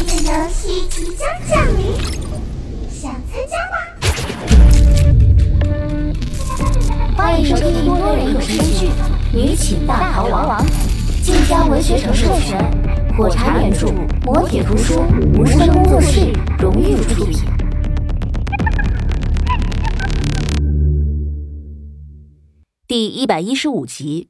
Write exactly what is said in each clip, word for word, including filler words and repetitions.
的游戏即将降临，想参加吗？ 欢迎收听多人有声剧《女寝大逃亡》，晋江文学城授权，火柴原著，磨铁图书，无声工作室荣誉出品。第一百一十五集。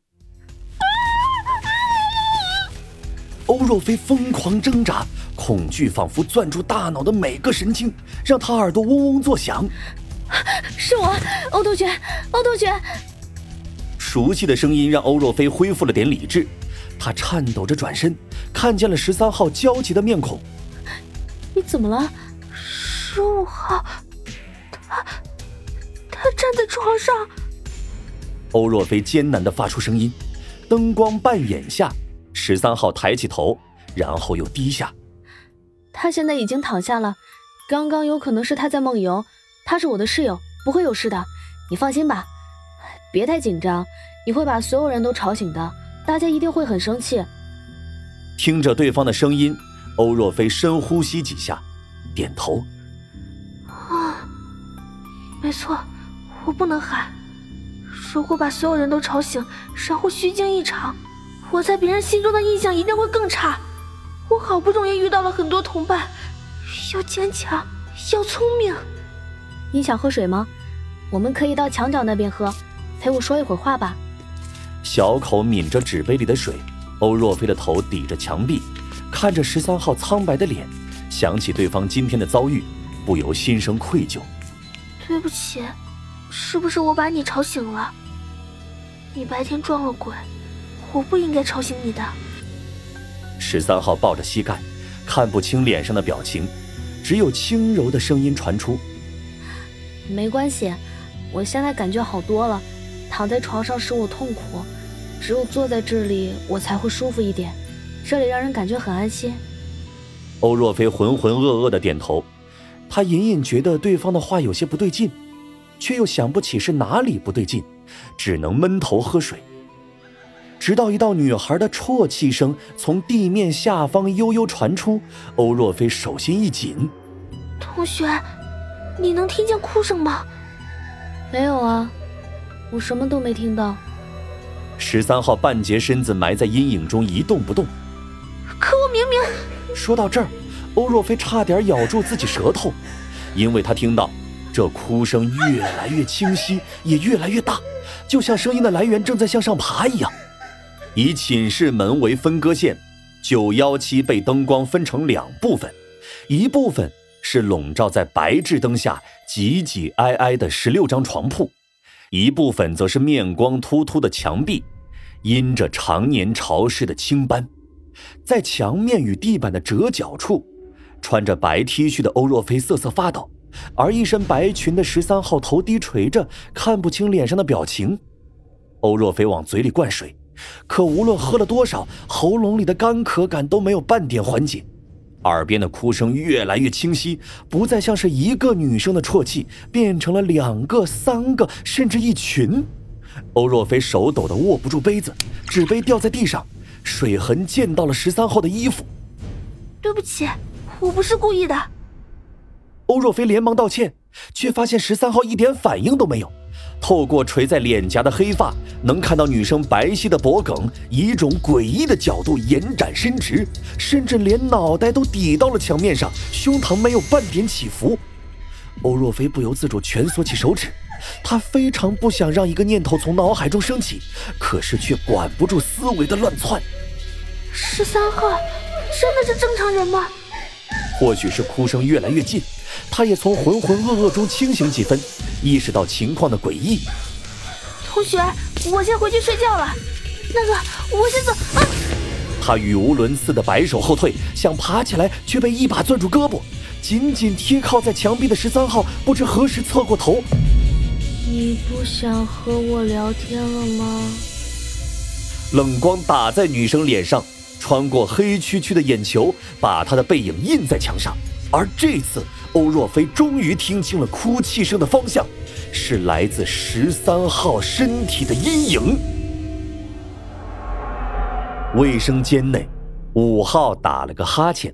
欧若飞疯狂挣扎，恐惧仿佛攥住大脑的每个神经，让他耳朵嗡嗡作响。 是我，欧同学，欧同学。 熟悉的声音让欧若飞恢复了点理智，他颤抖着转身，看见了十三号焦急的面孔。 你怎么了？十五号，他他站在床上。 欧若飞艰难地发出声音，灯光半掩下，十三号抬起头，然后又低下。 他现在已经躺下了，刚刚有可能是他在梦游，他是我的室友，不会有事的，你放心吧。别太紧张，你会把所有人都吵醒的，大家一定会很生气。 听着对方的声音，欧若飞深呼吸几下，点头。 啊，没错，我不能喊，如果把所有人都吵醒，然后虚惊一场，我在别人心中的印象一定会更差。我好不容易遇到了很多同伴，要坚强，要聪明。你想喝水吗？我们可以到墙角那边喝，陪我说一会儿话吧。 小口抿着纸杯里的水，欧若飞的头抵着墙壁，看着十三号苍白的脸，想起对方今天的遭遇，不由心生愧疚。 对不起，是不是我把你吵醒了？你白天撞了鬼，我不应该吵醒你的。 十三号抱着膝盖，看不清脸上的表情，只有轻柔的声音传出。 没关系，我现在感觉好多了，躺在床上使我痛苦，只有坐在这里我才会舒服一点，这里让人感觉很安心。 欧若飞浑浑噩噩地点头，他隐隐觉得对方的话有些不对劲，却又想不起是哪里不对劲，只能闷头喝水。直到一道女孩的啜泣声从地面下方悠悠传出，欧若飞手心一紧。 同学，你能听见哭声吗？没有啊，我什么都没听到。 十三号半截身子埋在阴影中一动不动。 可我明明…… 说到这儿，欧若飞差点咬住自己舌头，因为他听到这哭声越来越清晰，也越来越大，就像声音的来源正在向上爬一样。以寝室门为分割线，九一七被灯光分成两部分，一部分是笼罩在白炽灯下挤挤挨挨的十六张床铺，一部分则是面光秃秃的墙壁，阴着常年潮湿的青斑。在墙面与地板的折角处，穿着白 T 恤的欧若飞瑟瑟发抖，而一身白裙的十三号头低垂着，看不清脸上的表情。欧若飞往嘴里灌水，可无论喝了多少，喉咙里的干渴感都没有半点缓解。耳边的哭声越来越清晰，不再像是一个女生的啜泣，变成了两个、三个，甚至一群。欧若飞手抖得握不住杯子，纸杯掉在地上，水痕溅到了十三号的衣服。 对不起，我不是故意的。 欧若飞连忙道歉，却发现十三号一点反应都没有。透过垂在脸颊的黑发，能看到女生白皙的脖颈以一种诡异的角度延展伸直，甚至连脑袋都抵到了墙面上，胸膛没有半点起伏。欧若飞不由自主蜷缩起手指，他非常不想让一个念头从脑海中升起，可是却管不住思维的乱窜。 十三号真的是正常人吗？ 或许是哭声越来越近，他也从浑浑噩噩中清醒几分，意识到情况的诡异。 同学，我先回去睡觉了。那个，我先走啊！ 他语无伦次的摆手后退，想爬起来，却被一把攥住胳膊。紧紧贴靠在墙壁的十三号不知何时侧过头。 你不想和我聊天了吗？ 冷光打在女生脸上，穿过黑黢黢的眼球，把她的背影印在墙上。而这次欧若飞终于听清了哭泣声的方向，是来自十三号身体的阴影。卫生间内，五号打了个哈欠，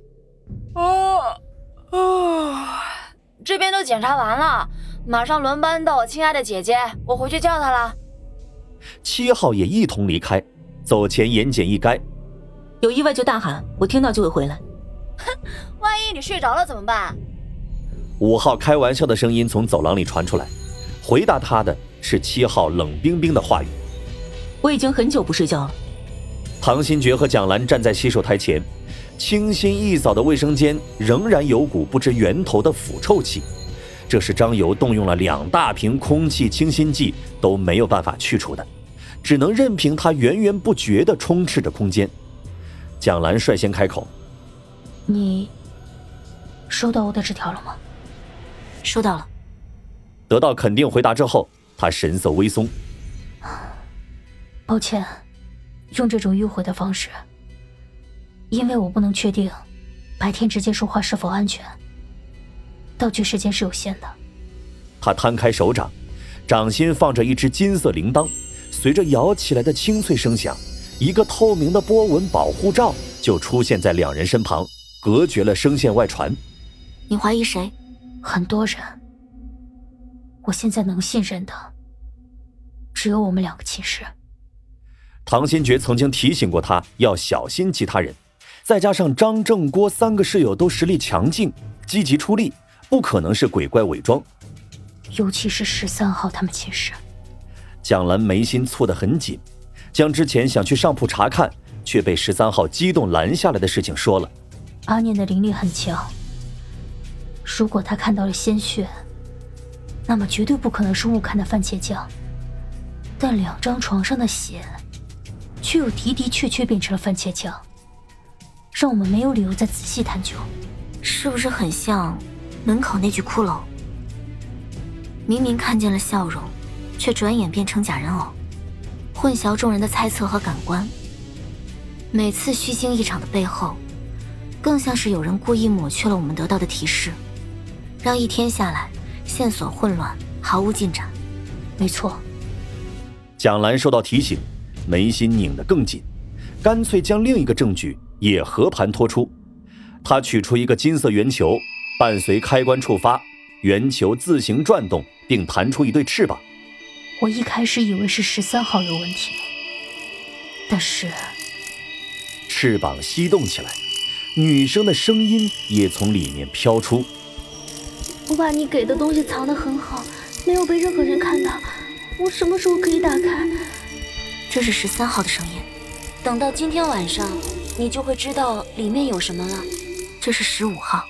啊啊！这边都检查完了，马上轮班到我亲爱的姐姐，我回去叫她了。 七号也一同离开，走前言简意赅： 有意外就大喊，我听到就会回来。 哼，万一你睡着了怎么办？ 五号开玩笑的声音从走廊里传出来，回答他的是七号冷冰冰的话语： 我已经很久不睡觉了。 唐新觉和蒋兰站在洗手台前，清新一扫的卫生间仍然有股不知源头的腐臭气，这是张游动用了两大瓶空气清新剂都没有办法去除的，只能任凭它源源不绝地充斥着空间。蒋兰率先开口： 你收到我的纸条了吗？ 收到了。 得到肯定回答之后，他神色微松： 抱歉，用这种迂回的方式，因为我不能确定白天直接说话是否安全，道具时间是有限的。 他摊开手掌，掌心放着一只金色铃铛，随着摇起来的清脆声响，一个透明的波纹保护罩就出现在两人身旁，隔绝了声线外传。 你怀疑谁？很多人，我现在能信任的只有我们两个寝室。 唐新觉曾经提醒过他要小心其他人，再加上张正郭三个室友都实力强劲，积极出力，不可能是鬼怪伪装。 尤其是十三号他们寝室。 蒋兰眉心蹙得很紧，将之前想去上铺查看却被十三号激动拦下来的事情说了。 阿念的灵力很强，如果他看到了鲜血，那么绝对不可能是误看的番茄酱，但两张床上的血却又的的确确变成了番茄酱，让我们没有理由再仔细探究。 是不是很像门口那具骷髅？明明看见了笑容，却转眼变成假人偶，混淆众人的猜测和感官。每次虚惊一场的背后，更像是有人故意抹去了我们得到的提示，让一天下来线索混乱，毫无进展。 没错。 蒋兰受到提醒，眉心拧得更紧，干脆将另一个证据也和盘托出。他取出一个金色圆球，伴随开关触发，圆球自行转动，并弹出一对翅膀。 我一开始以为是十三号有问题，但是翅膀翕动起来，女生的声音也从里面飘出。 我把你给的东西藏得很好，没有被任何人看到，我什么时候可以打开？ 这是十三号的声音，等到今天晚上你就会知道里面有什么了。这是十五号。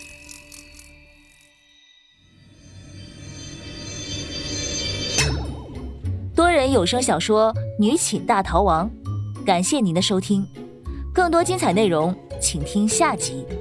多人有声小说《女寝大逃亡》，感谢您的收听，更多精彩内容请听下集。